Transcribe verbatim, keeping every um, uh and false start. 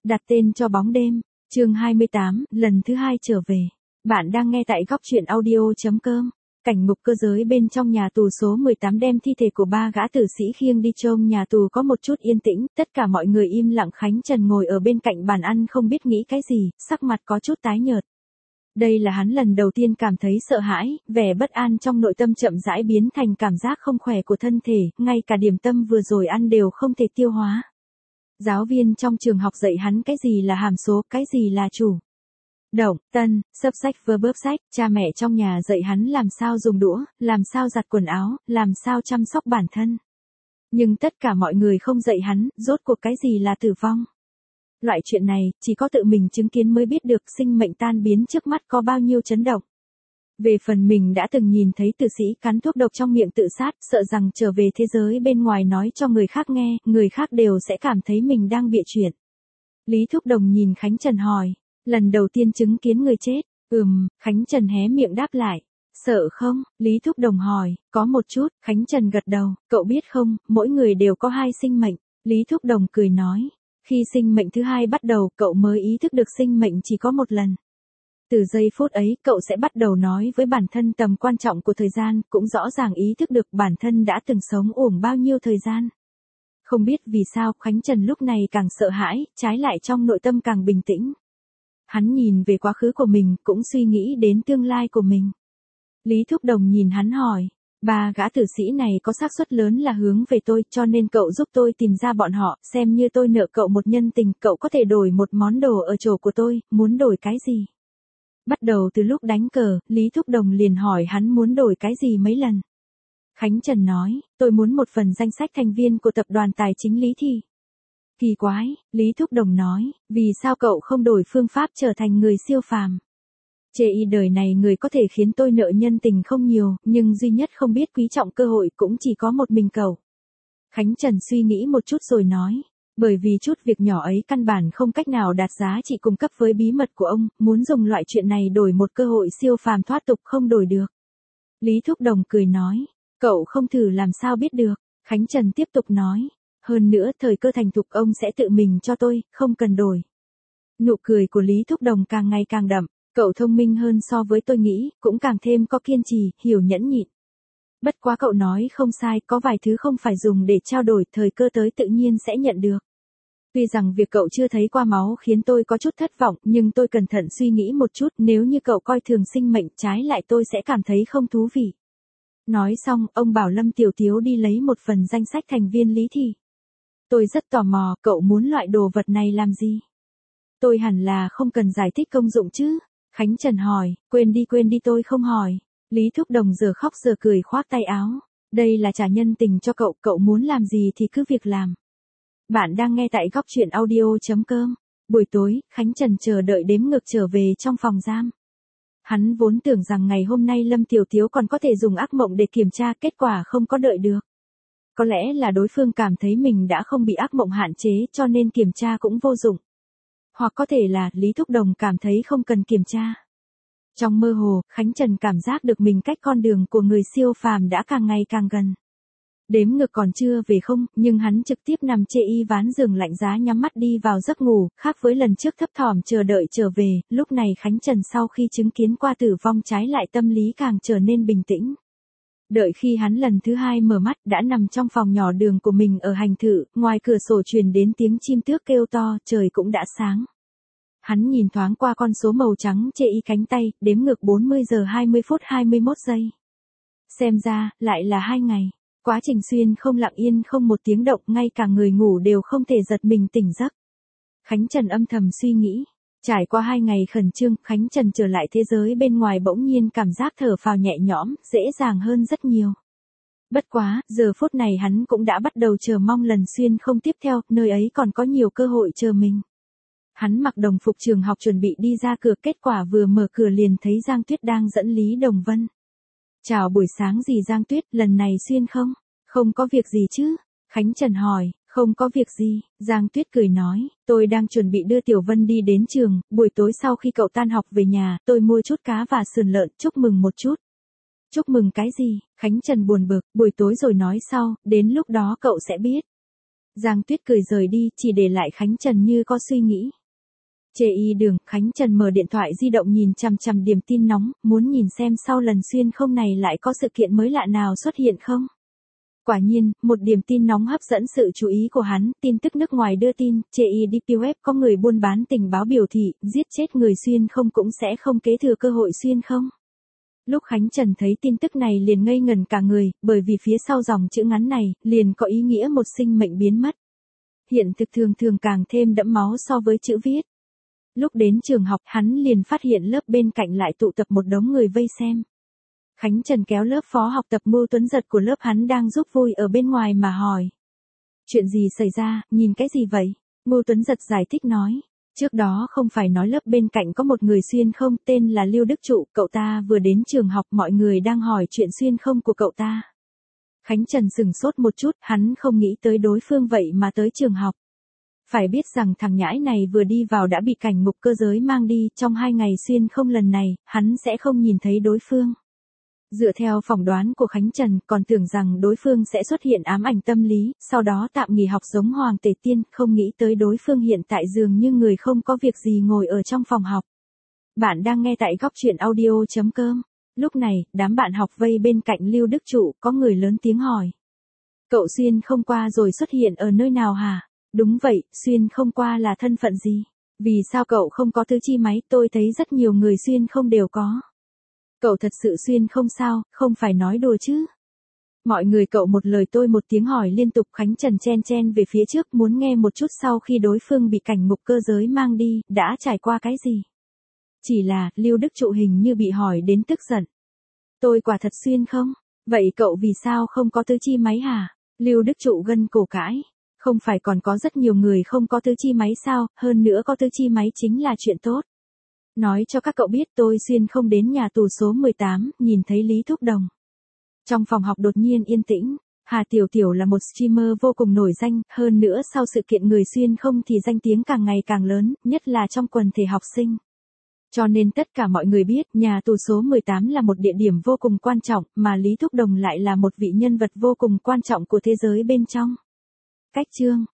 Đặt tên cho bóng đêm, chương hai mươi tám, lần thứ hai trở về. Bạn đang nghe tại góc truyện audio chấm com. Cảnh ngục cơ giới bên trong nhà tù số mười tám đem thi thể của ba gã tử sĩ khiêng đi chôn. Nhà tù có một chút yên tĩnh, tất cả mọi người im lặng. Khánh Trần ngồi ở bên cạnh bàn ăn không biết nghĩ cái gì, sắc mặt có chút tái nhợt. Đây là hắn lần đầu tiên cảm thấy sợ hãi, vẻ bất an trong nội tâm chậm rãi biến thành cảm giác không khỏe của thân thể, ngay cả điểm tâm vừa rồi ăn đều không thể tiêu hóa. Giáo viên trong trường học dạy hắn cái gì là hàm số, cái gì là chủ động, tân, sấp sách verb sách, cha mẹ trong nhà dạy hắn làm sao dùng đũa, làm sao giặt quần áo, làm sao chăm sóc bản thân. Nhưng tất cả mọi người không dạy hắn, rốt cuộc cái gì là tử vong. Loại chuyện này, chỉ có tự mình chứng kiến mới biết được sinh mệnh tan biến trước mắt có bao nhiêu chấn động. Về phần mình đã từng nhìn thấy tử sĩ cắn thuốc độc trong miệng tự sát, sợ rằng trở về thế giới bên ngoài nói cho người khác nghe, người khác đều sẽ cảm thấy mình đang bịa chuyện. Lý Thúc Đồng nhìn Khánh Trần hỏi, lần đầu tiên chứng kiến người chết, ừm, Khánh Trần hé miệng đáp lại. Sợ không? Lý Thúc Đồng hỏi, có một chút, Khánh Trần gật đầu, cậu biết không, mỗi người đều có hai sinh mệnh. Lý Thúc Đồng cười nói, khi sinh mệnh thứ hai bắt đầu, cậu mới ý thức được sinh mệnh chỉ có một lần. Từ giây phút ấy, cậu sẽ bắt đầu nói với bản thân tầm quan trọng của thời gian, cũng rõ ràng ý thức được bản thân đã từng sống uổng bao nhiêu thời gian. Không biết vì sao, Khánh Trần lúc này càng sợ hãi, trái lại trong nội tâm càng bình tĩnh. Hắn nhìn về quá khứ của mình, cũng suy nghĩ đến tương lai của mình. Lý Thúc Đồng nhìn hắn hỏi, ba gã tử sĩ này có xác suất lớn là hướng về tôi, cho nên cậu giúp tôi tìm ra bọn họ, xem như tôi nợ cậu một nhân tình, cậu có thể đổi một món đồ ở chỗ của tôi, muốn đổi cái gì? Bắt đầu từ lúc đánh cờ, Lý Thúc Đồng liền hỏi hắn muốn đổi cái gì mấy lần. Khánh Trần nói, tôi muốn một phần danh sách thành viên của tập đoàn tài chính Lý Thị. Kỳ quái, Lý Thúc Đồng nói, vì sao cậu không đổi phương pháp trở thành người siêu phàm? Chê y đời này người có thể khiến tôi nợ nhân tình không nhiều, nhưng duy nhất không biết quý trọng cơ hội cũng chỉ có một mình cậu. Khánh Trần suy nghĩ một chút rồi nói, bởi vì chút việc nhỏ ấy căn bản không cách nào đạt giá trị cung cấp với bí mật của ông, muốn dùng loại chuyện này đổi một cơ hội siêu phàm thoát tục không đổi được. Lý Thúc Đồng cười nói, cậu không thử làm sao biết được. Khánh Trần tiếp tục nói, hơn nữa thời cơ thành thục ông sẽ tự mình cho tôi, không cần đổi. Nụ cười của Lý Thúc Đồng càng ngày càng đậm, cậu thông minh hơn so với tôi nghĩ, cũng càng thêm có kiên trì, hiểu nhẫn nhịn. Bất quá cậu nói không sai, có vài thứ không phải dùng để trao đổi, thời cơ tới tự nhiên sẽ nhận được. Tuy rằng việc cậu chưa thấy qua máu khiến tôi có chút thất vọng, nhưng tôi cẩn thận suy nghĩ một chút, nếu như cậu coi thường sinh mệnh, trái lại tôi sẽ cảm thấy không thú vị. Nói xong, ông bảo Lâm Tiểu Tiếu đi lấy một phần danh sách thành viên Lý Thị. Tôi rất tò mò, cậu muốn loại đồ vật này làm gì? Tôi hẳn là không cần giải thích công dụng chứ? Khánh Trần hỏi, quên đi quên đi tôi không hỏi. Lý Thúc Đồng giờ khóc giờ cười khoác tay áo. Đây là trả nhân tình cho cậu, cậu muốn làm gì thì cứ việc làm. Bạn đang nghe tại góc truyện audio chấm com. Buổi tối, Khánh Trần chờ đợi đếm ngược trở về trong phòng giam. Hắn vốn tưởng rằng ngày hôm nay Lâm Tiểu Tiếu còn có thể dùng ác mộng để kiểm tra, kết quả không có đợi được. Có lẽ là đối phương cảm thấy mình đã không bị ác mộng hạn chế cho nên kiểm tra cũng vô dụng. Hoặc có thể là Lý Thúc Đồng cảm thấy không cần kiểm tra. Trong mơ hồ, Khánh Trần cảm giác được mình cách con đường của người siêu phàm đã càng ngày càng gần. Đếm ngược còn chưa về không, nhưng hắn trực tiếp nằm chê y ván giường lạnh giá nhắm mắt đi vào giấc ngủ, khác với lần trước thấp thỏm chờ đợi trở về, lúc này Khánh Trần sau khi chứng kiến qua tử vong trái lại tâm lý càng trở nên bình tĩnh. Đợi khi hắn lần thứ hai mở mắt đã nằm trong phòng nhỏ đường của mình ở hành thự, ngoài cửa sổ truyền đến tiếng chim tước kêu to, trời cũng đã sáng. Hắn nhìn thoáng qua con số màu trắng chê y cánh tay, đếm ngược bốn mươi giờ hai mươi phút hai mươi mốt giây. Xem ra, lại là hai ngày. Quá trình xuyên không lặng yên không một tiếng động, ngay cả người ngủ đều không thể giật mình tỉnh giấc. Khánh Trần âm thầm suy nghĩ. Trải qua hai ngày khẩn trương, Khánh Trần trở lại thế giới bên ngoài bỗng nhiên cảm giác thở phào nhẹ nhõm, dễ dàng hơn rất nhiều. Bất quá, giờ phút này hắn cũng đã bắt đầu chờ mong lần xuyên không tiếp theo, nơi ấy còn có nhiều cơ hội chờ mình. Hắn mặc đồng phục trường học chuẩn bị đi ra cửa, kết quả vừa mở cửa liền thấy Giang Tuyết đang dẫn Lý Đồng Vân. Chào buổi sáng gì Giang Tuyết, lần này xuyên không? Không có việc gì chứ? Khánh Trần hỏi, không có việc gì, Giang Tuyết cười nói, tôi đang chuẩn bị đưa Tiểu Vân đi đến trường, buổi tối sau khi cậu tan học về nhà, tôi mua chút cá và sườn lợn, chúc mừng một chút. Chúc mừng cái gì? Khánh Trần buồn bực, buổi tối rồi nói sau, đến lúc đó cậu sẽ biết. Giang Tuyết cười rời đi, chỉ để lại Khánh Trần như có suy nghĩ. Chê y đường, Khánh Trần mở điện thoại di động nhìn chằm chằm điểm tin nóng, muốn nhìn xem sau lần xuyên không này lại có sự kiện mới lạ nào xuất hiện không. Quả nhiên, một điểm tin nóng hấp dẫn sự chú ý của hắn, tin tức nước ngoài đưa tin, chê y đi Web có người buôn bán tình báo biểu thị, giết chết người xuyên không cũng sẽ không kế thừa cơ hội xuyên không. Lúc Khánh Trần thấy tin tức này liền ngây ngần cả người, bởi vì phía sau dòng chữ ngắn này, liền có ý nghĩa một sinh mệnh biến mất. Hiện thực thường thường càng thêm đẫm máu so với chữ viết. Lúc đến trường học, hắn liền phát hiện lớp bên cạnh lại tụ tập một đống người vây xem. Khánh Trần kéo lớp phó học tập Ngô Tuấn Giật của lớp hắn đang giúp vui ở bên ngoài mà hỏi. Chuyện gì xảy ra, nhìn cái gì vậy? Ngô Tuấn Giật giải thích nói. Trước đó không phải nói lớp bên cạnh có một người xuyên không, tên là Lưu Đức Trụ, cậu ta vừa đến trường học, mọi người đang hỏi chuyện xuyên không của cậu ta. Khánh Trần sửng sốt một chút, hắn không nghĩ tới đối phương vậy mà tới trường học. Phải biết rằng thằng nhãi này vừa đi vào đã bị cảnh ngục cơ giới mang đi, trong hai ngày xuyên không lần này, hắn sẽ không nhìn thấy đối phương. Dựa theo phỏng đoán của Khánh Trần, còn tưởng rằng đối phương sẽ xuất hiện ám ảnh tâm lý, sau đó tạm nghỉ học giống Hoàng Tề Tiên, không nghĩ tới đối phương hiện tại dường như người không có việc gì ngồi ở trong phòng học. Bạn đang nghe tại góc truyện audio chấm com. Lúc này, đám bạn học vây bên cạnh Lưu Đức Trụ, có người lớn tiếng hỏi. Cậu xuyên không qua rồi xuất hiện ở nơi nào hả? Đúng vậy, xuyên không qua là thân phận gì? Vì sao cậu không có tứ chi máy, tôi thấy rất nhiều người xuyên không đều có. Cậu thật sự xuyên không sao, không phải nói đùa chứ. Mọi người cậu một lời tôi một tiếng hỏi liên tục. Khánh Trần chen chen về phía trước muốn nghe một chút sau khi đối phương bị cảnh ngục cơ giới mang đi, đã trải qua cái gì. Chỉ là, Lưu Đức Trụ hình như bị hỏi đến tức giận. Tôi quả thật xuyên không? Vậy cậu vì sao không có tứ chi máy hả? Lưu Đức Trụ gân cổ cãi. Không phải còn có rất nhiều người không có tứ chi máy sao, hơn nữa có tứ chi máy chính là chuyện tốt. Nói cho các cậu biết tôi xuyên không đến nhà tù số mười tám, nhìn thấy Lý Thúc Đồng. Trong phòng học đột nhiên yên tĩnh, Hà Tiểu Tiểu là một streamer vô cùng nổi danh, hơn nữa sau sự kiện người xuyên không thì danh tiếng càng ngày càng lớn, nhất là trong quần thể học sinh. Cho nên tất cả mọi người biết nhà tù số mười tám là một địa điểm vô cùng quan trọng, mà Lý Thúc Đồng lại là một vị nhân vật vô cùng quan trọng của thế giới bên trong. Cách chương